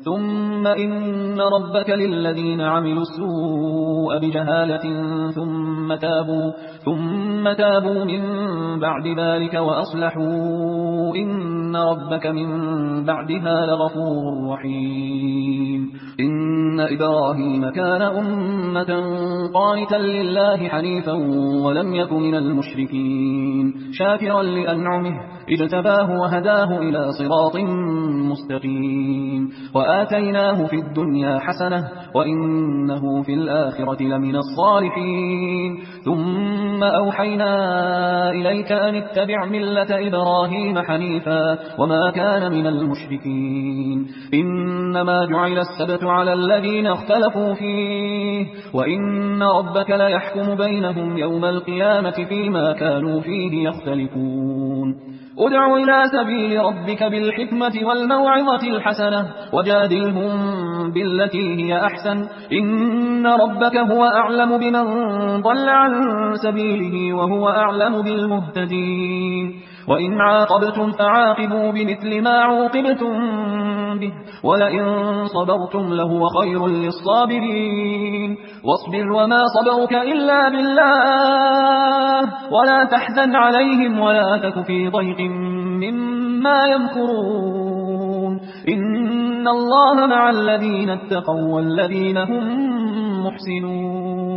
ثم إن ربك للذين عملوا السوء بجهالة ثم تابوا من بعد ذلك وأصلحوا إن ربك من بعدها لغفور رحيم. إن إبراهيم كان أمة قانتا لله حنيفا ولم يك من المشركين شاكرا لأنعمه اجتباه وهداه إلى صراط مستقيم وآتيناه في الدنيا حسنة وإنه في الآخرة لمن الصالحين. ثم أوحينا إليك أن اتبع ملة إبراهيم حنيفا وما كان من المشركين. إنما جعل السبت على الذين اختلفوا فيه وإن ربك ليحكم بينهم يوم القيامة فيما كانوا فيه يختلفون. ادع إلى سبيل ربك بالحكمة والموعظة الحسنة وجادلهم بالتي هي أحسن إن ربك هو أعلم بمن ضل عن سبيله وهو أعلم بالمهتدين. وإن عاقبتم فعاقبوا بمثل ما عوقبتم به ولئن صبرتم لهو خير للصابرين. واصبر وما صبرك إلا بالله ولا تحزن عليهم ولا تك في ضيق مما يمكرون. إن الله مع الذين اتقوا والذين هم محسنون.